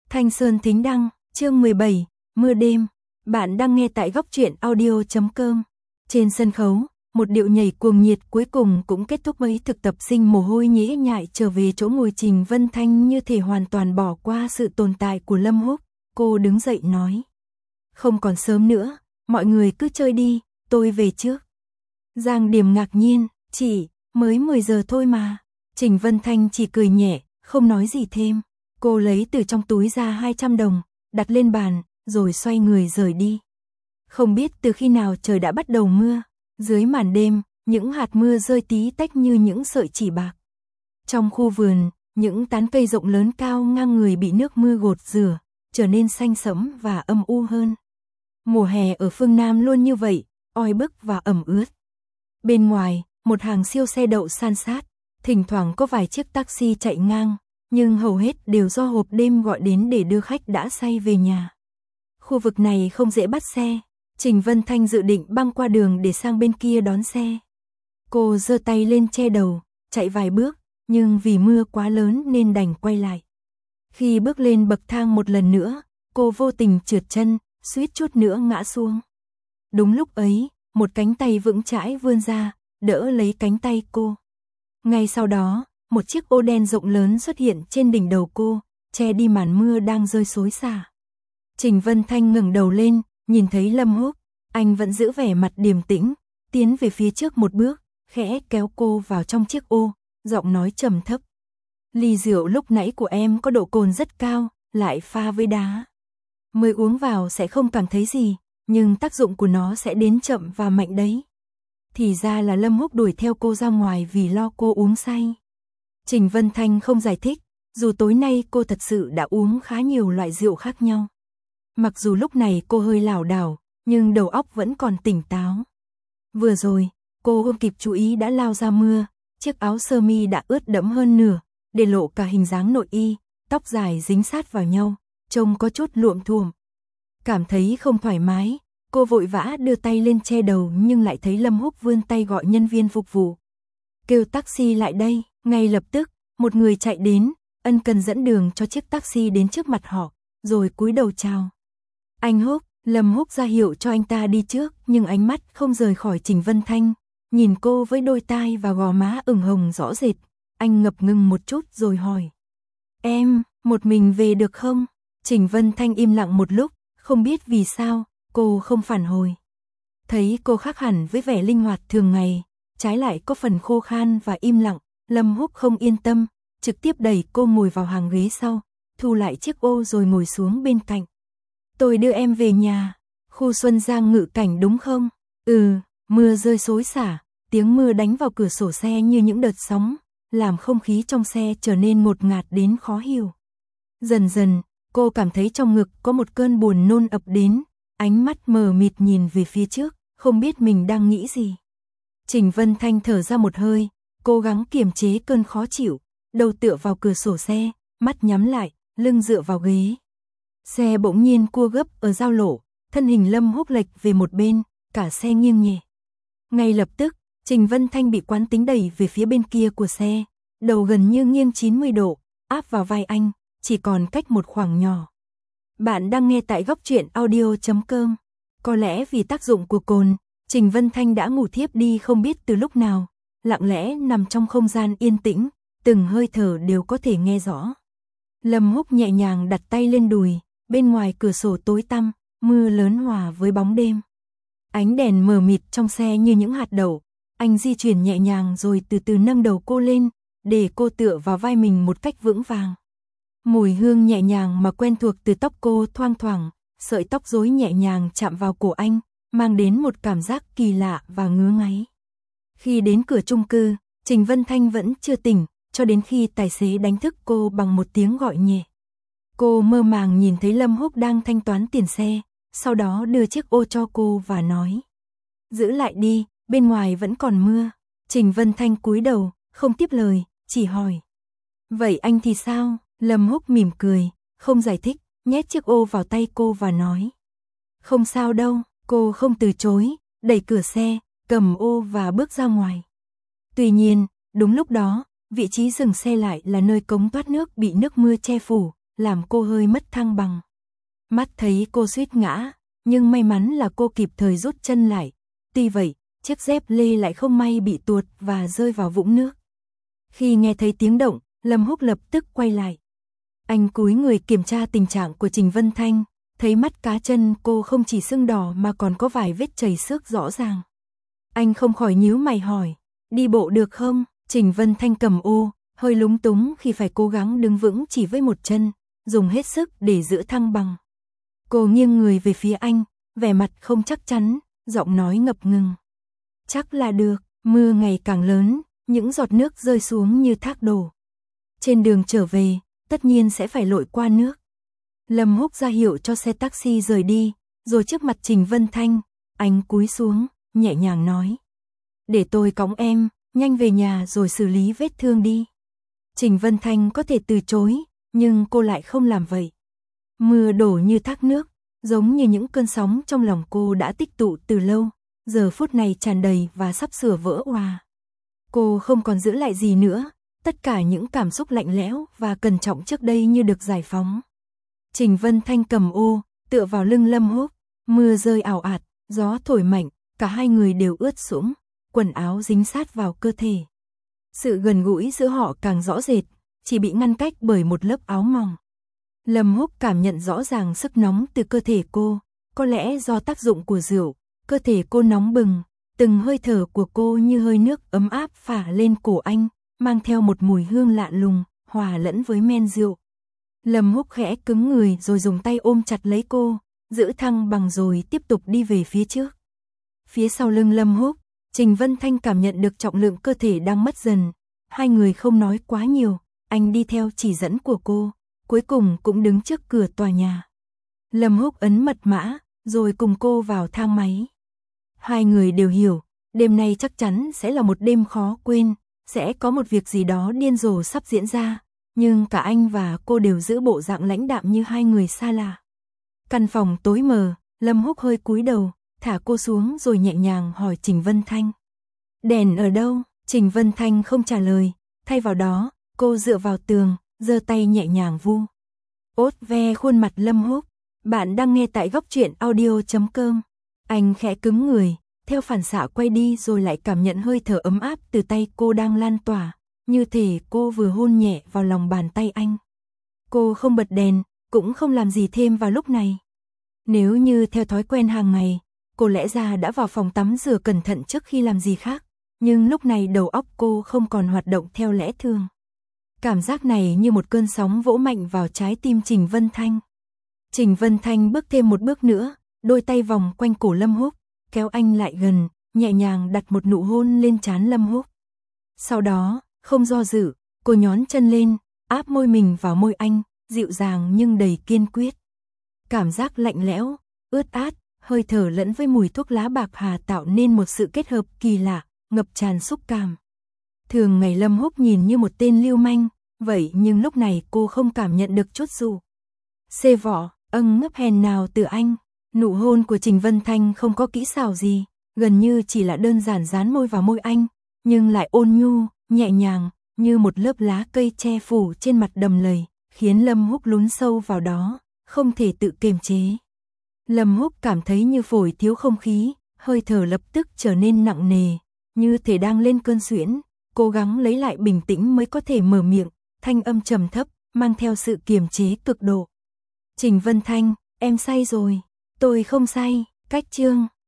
Thanh Sơn Thính Đăng, chương 17, Mưa đêm. Bạn đang nghe tại góc truyện audio.com. Trên sân khấu, một điệu nhảy cuồng nhiệt cuối cùng cũng kết thúc mấy thực tập sinh mồ hôi nhễ nhại trở về chỗ ngồi. Trình Vân Thanh như thể hoàn toàn bỏ qua sự tồn tại của Lâm Húc. Cô đứng dậy nói: không còn sớm nữa, mọi người cứ chơi đi, tôi về trước. Giang Điểm ngạc nhiên: chị, mới 10 giờ thôi mà. Trình Vân Thanh chỉ cười nhẹ, không nói gì thêm. Cô lấy từ trong túi ra 200 đồng, đặt lên bàn, rồi xoay người rời đi. Không biết từ khi nào trời đã bắt đầu mưa. Dưới màn đêm, những hạt mưa rơi tí tách như những sợi chỉ bạc. Trong khu vườn, những tán cây rộng lớn cao ngang người bị nước mưa gột rửa, trở nên xanh sẫm và âm u hơn. Mùa hè ở phương Nam luôn như vậy, oi bức và ẩm ướt. Bên ngoài, một hàng siêu xe đậu san sát, thỉnh thoảng có vài chiếc taxi chạy ngang, nhưng hầu hết đều do hộp đêm gọi đến để đưa khách đã say về nhà. Khu vực này không dễ bắt xe. Trình Vân Thanh dự định băng qua đường để sang bên kia đón xe. Cô giơ tay lên che đầu, chạy vài bước, nhưng vì mưa quá lớn nên đành quay lại. Khi bước lên bậc thang một lần nữa, cô vô tình trượt chân, suýt chút nữa ngã xuống. Đúng lúc ấy, một cánh tay vững chãi vươn ra, đỡ lấy cánh tay cô. Ngay sau đó, một chiếc ô đen rộng lớn xuất hiện trên đỉnh đầu cô, che đi màn mưa đang rơi xối xả. Trình Vân Thanh ngẩng đầu lên, nhìn thấy Lâm Húc, anh vẫn giữ vẻ mặt điềm tĩnh, tiến về phía trước một bước, khẽ kéo cô vào trong chiếc ô, giọng nói trầm thấp: ly rượu lúc nãy của em có độ cồn rất cao, lại pha với đá. Mới uống vào sẽ không cảm thấy gì, nhưng tác dụng của nó sẽ đến chậm và mạnh đấy. Thì ra là Lâm Húc đuổi theo cô ra ngoài vì lo cô uống say. Trình Vân Thanh không giải thích, dù tối nay cô thật sự đã uống khá nhiều loại rượu khác nhau. Mặc dù lúc này cô hơi lảo đảo, nhưng đầu óc vẫn còn tỉnh táo. Vừa rồi, cô không kịp chú ý đã lao ra mưa, chiếc áo sơ mi đã ướt đẫm hơn nửa, để lộ cả hình dáng nội y, tóc dài dính sát vào nhau, trông có chút luộm thuộm. Cảm thấy không thoải mái, cô vội vã đưa tay lên che đầu nhưng lại thấy Lâm Húc vươn tay gọi nhân viên phục vụ. Kêu taxi lại đây. Ngay lập tức, một người chạy đến, ân cần dẫn đường cho chiếc taxi đến trước mặt họ, rồi cúi đầu chào. Anh Húc. Lâm Húc ra hiệu cho anh ta đi trước, nhưng ánh mắt không rời khỏi Trình Vân Thanh, nhìn cô với đôi tai và gò má ửng hồng rõ rệt. Anh ngập ngừng một chút rồi hỏi: em, một mình về được không? Trình Vân Thanh im lặng một lúc, không biết vì sao, cô không phản hồi. Thấy cô khác hẳn với vẻ linh hoạt thường ngày, trái lại có phần khô khan và im lặng, Lâm Húc không yên tâm, trực tiếp đẩy cô ngồi vào hàng ghế sau, thu lại chiếc ô rồi ngồi xuống bên cạnh. Tôi đưa em về nhà. Khu Xuân Giang Ngự Cảnh đúng không? Mưa rơi xối xả, tiếng mưa đánh vào cửa sổ xe như những đợt sóng, làm không khí trong xe trở nên ngột ngạt đến khó hiểu. Dần dần, cô cảm thấy trong ngực có một cơn buồn nôn ập đến, ánh mắt mờ mịt nhìn về phía trước, không biết mình đang nghĩ gì. Trình Vân Thanh thở ra một hơi, cố gắng kiềm chế cơn khó chịu, đầu tựa vào cửa sổ xe, mắt nhắm lại, lưng dựa vào ghế. Xe bỗng nhiên cua gấp ở giao lộ, thân hình Lâm Húc lệch về một bên, cả xe nghiêng nhẹ. Ngay lập tức, Trình Vân Thanh bị quán tính đẩy về phía bên kia của xe, đầu gần như nghiêng 90 độ, áp vào vai anh, chỉ còn cách một khoảng nhỏ. Bạn đang nghe tại góc truyện audio.com. Có lẽ vì tác dụng của cồn, Trình Vân Thanh đã ngủ thiếp đi không biết từ lúc nào, lặng lẽ nằm trong không gian yên tĩnh, từng hơi thở đều có thể nghe rõ. Lâm Húc nhẹ nhàng đặt tay lên đùi, bên ngoài cửa sổ tối tăm, mưa lớn hòa với bóng đêm. Ánh đèn mờ mịt trong xe như những hạt đậu, anh di chuyển nhẹ nhàng rồi từ từ nâng đầu cô lên, để cô tựa vào vai mình một cách vững vàng. Mùi hương nhẹ nhàng mà quen thuộc từ tóc cô thoang thoảng, sợi tóc rối nhẹ nhàng chạm vào cổ anh, mang đến một cảm giác kỳ lạ và ngứa ngáy. Khi đến cửa chung cư, Trình Vân Thanh vẫn chưa tỉnh, cho đến khi tài xế đánh thức cô bằng một tiếng gọi nhẹ. Cô mơ màng nhìn thấy Lâm Húc đang thanh toán tiền xe, sau đó đưa chiếc ô cho cô và nói: giữ lại đi, bên ngoài vẫn còn mưa. Trình Vân Thanh cúi đầu, không tiếp lời, chỉ hỏi: vậy anh thì sao? Lâm Húc mỉm cười, không giải thích, nhét chiếc ô vào tay cô và nói: không sao đâu. Cô không từ chối, đẩy cửa xe, cầm ô và bước ra ngoài. Tuy nhiên, đúng lúc đó, vị trí dừng xe lại là nơi cống thoát nước bị nước mưa che phủ, làm cô hơi mất thăng bằng. Mắt thấy cô suýt ngã, nhưng may mắn là cô kịp thời rút chân lại. Tuy vậy, chiếc dép lê lại không may bị tuột và rơi vào vũng nước. Khi nghe thấy tiếng động, Lâm Húc lập tức quay lại. Anh cúi người kiểm tra tình trạng của Trình Vân Thanh, thấy mắt cá chân cô không chỉ sưng đỏ mà còn có vài vết chảy xước rõ ràng. Anh không khỏi nhíu mày hỏi, đi bộ được không? Trình Vân Thanh cầm ô, hơi lúng túng khi phải cố gắng đứng vững chỉ với một chân, dùng hết sức để giữ thăng bằng. Cô nghiêng người về phía anh, vẻ mặt không chắc chắn, giọng nói ngập ngừng. Chắc là được. Mưa ngày càng lớn, những giọt nước rơi xuống như thác đổ. Trên đường trở về, tất nhiên sẽ phải lội qua nước. Lâm Húc ra hiệu cho xe taxi rời đi, rồi trước mặt Trình Vân Thanh, anh cúi xuống, nhẹ nhàng nói. Để tôi cõng em, nhanh về nhà rồi xử lý vết thương đi. Trình Vân Thanh có thể từ chối, nhưng cô lại không làm vậy. Mưa đổ như thác nước, giống như những cơn sóng trong lòng cô đã tích tụ từ lâu, giờ phút này tràn đầy và sắp sửa vỡ òa. Cô không còn giữ lại gì nữa, tất cả những cảm xúc lạnh lẽo và cẩn trọng trước đây như được giải phóng. Trình Vân Thanh cầm ô, tựa vào lưng Lâm Húc, mưa rơi ảo ạt, gió thổi mạnh, cả hai người đều ướt sũng, quần áo dính sát vào cơ thể. Sự gần gũi giữa họ càng rõ rệt, chỉ bị ngăn cách bởi một lớp áo mỏng. Lâm Húc cảm nhận rõ ràng sức nóng từ cơ thể cô, có lẽ do tác dụng của rượu, cơ thể cô nóng bừng, từng hơi thở của cô như hơi nước ấm áp phả lên cổ anh, mang theo một mùi hương lạ lùng, hòa lẫn với men rượu. Lâm Húc khẽ cứng người rồi dùng tay ôm chặt lấy cô, giữ thăng bằng rồi tiếp tục đi về phía trước. Phía sau lưng Lâm Húc, Trình Vân Thanh cảm nhận được trọng lượng cơ thể đang mất dần. Hai người không nói quá nhiều, anh đi theo chỉ dẫn của cô, cuối cùng cũng đứng trước cửa tòa nhà. Lâm Húc ấn mật mã, rồi cùng cô vào thang máy. Hai người đều hiểu, đêm nay chắc chắn sẽ là một đêm khó quên, sẽ có một việc gì đó điên rồ sắp diễn ra, nhưng cả anh và cô đều giữ bộ dạng lãnh đạm như hai người xa lạ. Căn phòng tối mờ, Lâm Húc hơi cúi đầu, thả cô xuống rồi nhẹ nhàng hỏi Trình Vân Thanh. Đèn ở đâu? Trình Vân Thanh không trả lời, thay vào đó, cô dựa vào tường, giơ tay nhẹ nhàng vu. Ốt ve khuôn mặt Lâm Húc. Bạn đang nghe tại góc truyện audio.com. Anh khẽ cứng người, theo phản xạ quay đi rồi lại cảm nhận hơi thở ấm áp từ tay cô đang lan tỏa, như thể cô vừa hôn nhẹ vào lòng bàn tay anh. Cô không bật đèn, cũng không làm gì thêm vào lúc này. Nếu như theo thói quen hàng ngày, cô lẽ ra đã vào phòng tắm rửa cẩn thận trước khi làm gì khác, nhưng lúc này đầu óc cô không còn hoạt động theo lẽ thường. Cảm giác này như một cơn sóng vỗ mạnh vào trái tim Trình Vân Thanh. Trình Vân Thanh bước thêm một bước nữa, đôi tay vòng quanh cổ Lâm Húc, kéo anh lại gần, nhẹ nhàng đặt một nụ hôn lên trán Lâm Húc. Sau đó, không do dự, cô nhón chân lên, áp môi mình vào môi anh, dịu dàng nhưng đầy kiên quyết. Cảm giác lạnh lẽo, ướt át, hơi thở lẫn với mùi thuốc lá bạc hà tạo nên một sự kết hợp kỳ lạ, ngập tràn xúc cảm. Thường ngày Lâm Húc nhìn như một tên lưu manh, vậy nhưng lúc này cô không cảm nhận được chút dụ xê vỏ, ngấp hèn nào từ anh. Nụ hôn của Trình Vân Thanh không có kỹ xảo gì, gần như chỉ là đơn giản dán môi vào môi anh, nhưng lại ôn nhu, nhẹ nhàng, như một lớp lá cây che phủ trên mặt đầm lầy, khiến Lâm Húc lún sâu vào đó, không thể tự kiềm chế. Lâm Húc cảm thấy như phổi thiếu không khí, hơi thở lập tức trở nên nặng nề, như thể đang lên cơn suyễn, cố gắng lấy lại bình tĩnh mới có thể mở miệng, thanh âm trầm thấp, mang theo sự kiềm chế cực độ. Trình Vân Thanh, em say rồi. Tôi không say. Cách chương